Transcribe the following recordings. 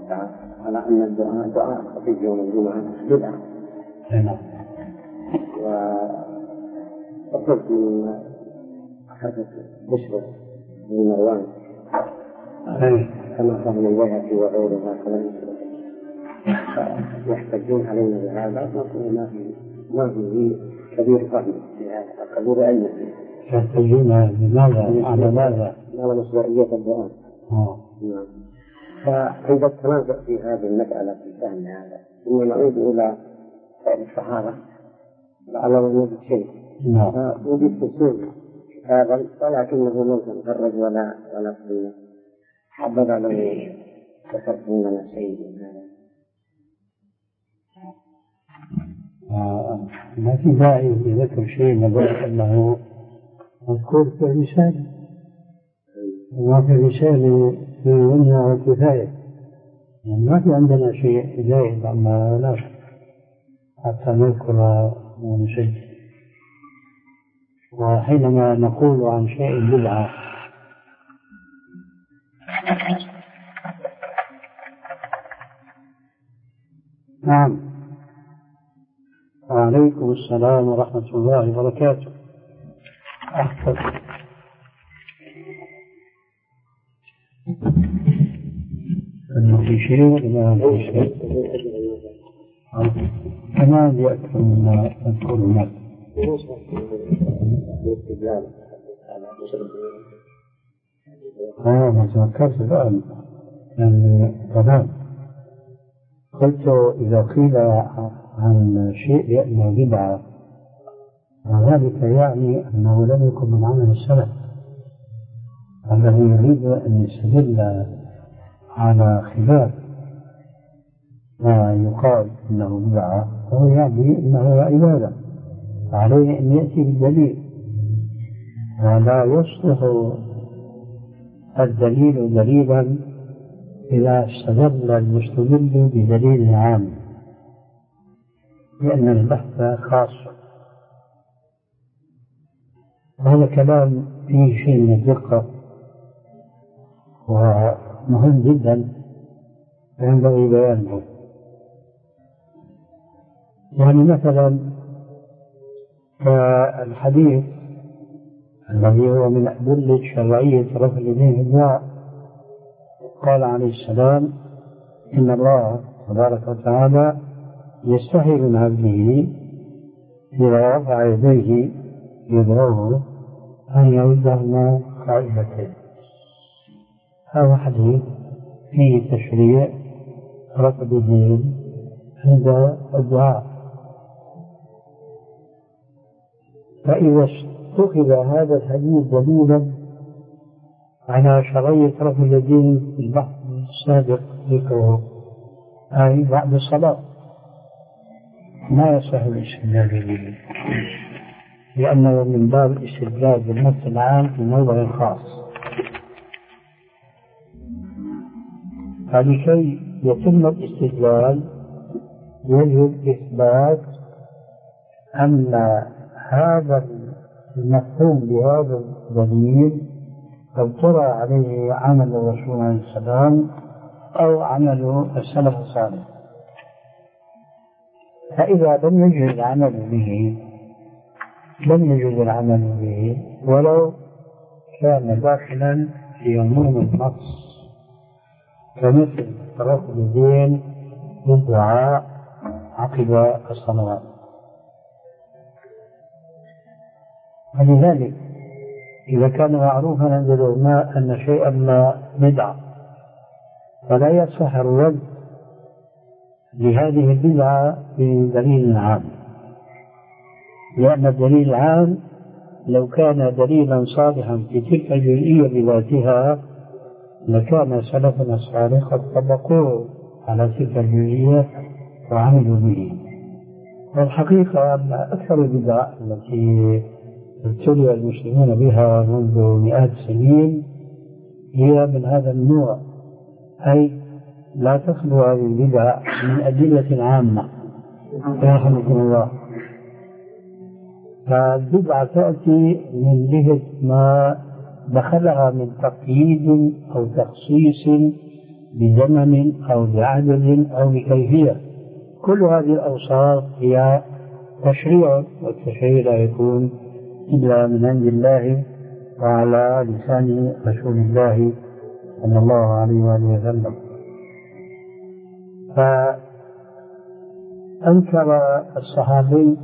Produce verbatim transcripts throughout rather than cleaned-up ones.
على أن الدعاء دعاء خفيف يوم الجمعة بدعة. نعم. وقلت من حدث بشر بن مروان كما قال البيهقي وغيره يحتجون علينا بهذا، نقول ما في ما في كبير فهم في هذا، كبير علم. يحتجون لماذا؟ على ماذا؟ على مشروعية الدعاء. نعم. فعند التنازع في هذه المسألة في فهم هذا، ثم نعود إلى الصحابة على وجود شيء. نعم. وجدت سوء هذا ولكنه ممكن فرج ولا ولا قلنا حبذا لو ذكرتم لنا شيء من هذا. آه. ما في داعي لذكر شيء نظر أنه مذكور في الرسالة، وما في الرسالة في منها وكفاية، يعني ما في عندنا شيء زائد عما لا حتى نذكر ونسجل. وحينما نقول عن شيء بدعة نعم. وعليكم السلام ورحمة الله وبركاته. أحسن. أنه في شيء ولا ما في شيء كمان يأكل مما أذكر هناك. آه ما تذكرت الآن يعني تمام. قلت إذا قيل عن شيء لأنه بدعة وذلك يعني أنه لم يكن من عمل السلف، الذي يريد أن يستدل على خلاف ما يقال إنه بدعة فهو يعني إنه عبادة، عليه أن يأتي بالدليل، ولا يصلح الدليل دليلا إذا استدل المستدل بدليل عام، لأن البحث خاص. هذا كلام فيه شيء من الدقة ومهم جدا ينبغي بيانه. يعني مثلا الحديث الذي هو من أدلة شرعية رفع اليدين في الدعاء، قال عليه السلام إن الله تبارك وتعالى يستحي من عبده إذا رفع يديه يدعوه أن يردهما قائمتين. هذا حديث فيه تشريع رفع اليدين عند الدعاء. فإذا اتخذ هذا الحديث دليلا على شرعية رفع اليدين في البحث السابق ذكره أي بعد الصلاة، ما يصح الاستدلال به، لأنه من باب الاستدلال بالنص العام في موضع خاص. فلكي يتم الاستدلال يجب إثبات أن هذا المفهوم بهذا الدليل قد طرأ عليه عمل الرسول عليه السلام أو عمل السلف الصالح. فإذا لم يجوز العمل به لم يجوز العمل به ولو كان داخلا في عموم النص، كمثل رفع اليدين للدعاء عقب الصلوات. ولذلك إذا كان معروفا عند العلماء أن شيئا ما بدعة فلا يصح الرد لهذه البدعة بدليل عام، لأن الدليل العام لو كان دليلا صالحا في تلك الجزئية بذاتها لكان سلفنا الصالح قد طبقوه على تلك الجزئية وعملوا به. والحقيقة أن أكثر البدع التي ابتلي المسلمون بها منذ مئات السنين هي من هذا النوع، أي لا تخلو هذه البدع من أدلة عامة يرحمكم الله. فالبدعة تأتي من جهة ما دخلها من تقييد أو تخصيص بزمن أو بعدد أو بكيفية. كل هذه الأوصاف هي تشريع، والتشريع لا يكون إلا من عند الله وعلى لسان رسول الله صلى الله عليه وآله وسلم. فأنكر الصحابي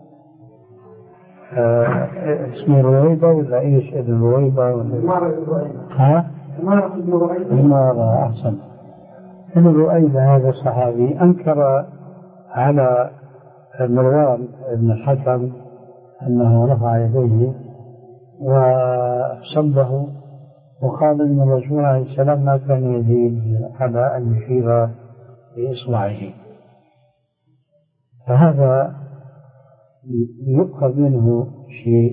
آه اسمه رويبة ولا إيش ابن رويبة ولا ها؟ عمارة أحسن. ابن رويبة هذا الصحابي أنكر على مروان بن الحكم أنه رفع يديه وصبه، وقال أن الرسول عليه السلام ما كان يزيد على أن يشير بإصبعه. فهذا يؤخذ منه شيء،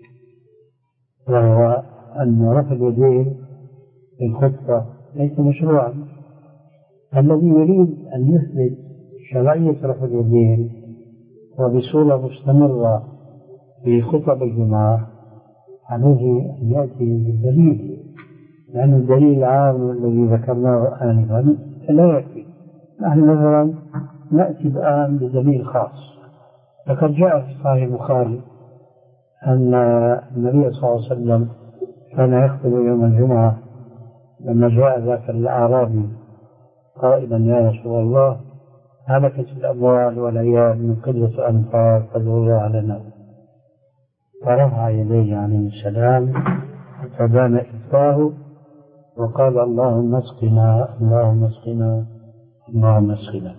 وهو أن رفع اليدين في الخطبة ليس مشروعا. الذي يريد أن يثبت شرعية رفع اليدين وبصورة مستمرة في خطب الجمعة عليه أن يأتي بالدليل، لأن الدليل العام الذي ذكرناه آنفا لا يكفي. نحن مثلا نأتي الآن بدليل خاص. لقد جاء في صحيح البخاري أن النبي صلى الله عليه وسلم كان يخطب يوم الجمعة لما جاء ذاك الأعرابي قائلا: يا رسول الله، هلكت الأموال والعيال من قلة أنفار فادعوا الله لنا. فرفع يديه عليه السلام فبان إفاه وقال: اللهم اسقنا اللهم اسقنا اللهم اسقنا.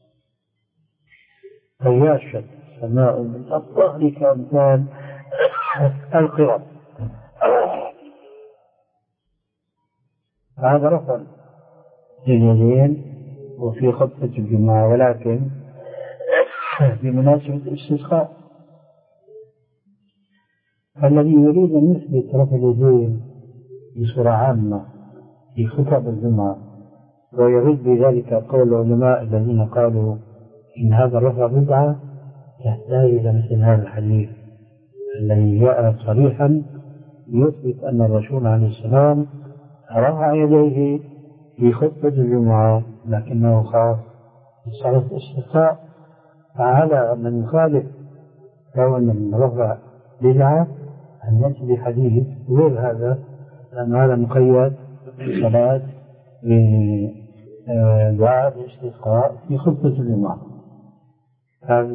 فياشت السماء من الظهر كأمثال القرب. هذا رفع لليدين وفي خطبة الجمعة، ولكن بمناسبة الاستسقاء. الذي يريد أن يثبت رفع اليدين بصورة عامة في خطب الجمعة ويرد بذلك قول العلماء الذين قالوا إن هذا الرفع بدعة، يحتاج إلى مثل هذا الحديث الذي جاء صريحا يثبت أن الرسول عليه السلام رفع يديه في خطبة الجمعة لكنه خاف صلاة الاستسقاء. فعلى من يخالف كون الرفع بدعة أن يأتي بحديث غير هذا، لأن هذا مقيد بالصلاة بدعاء الاستسقاء في خطبة الجمعة.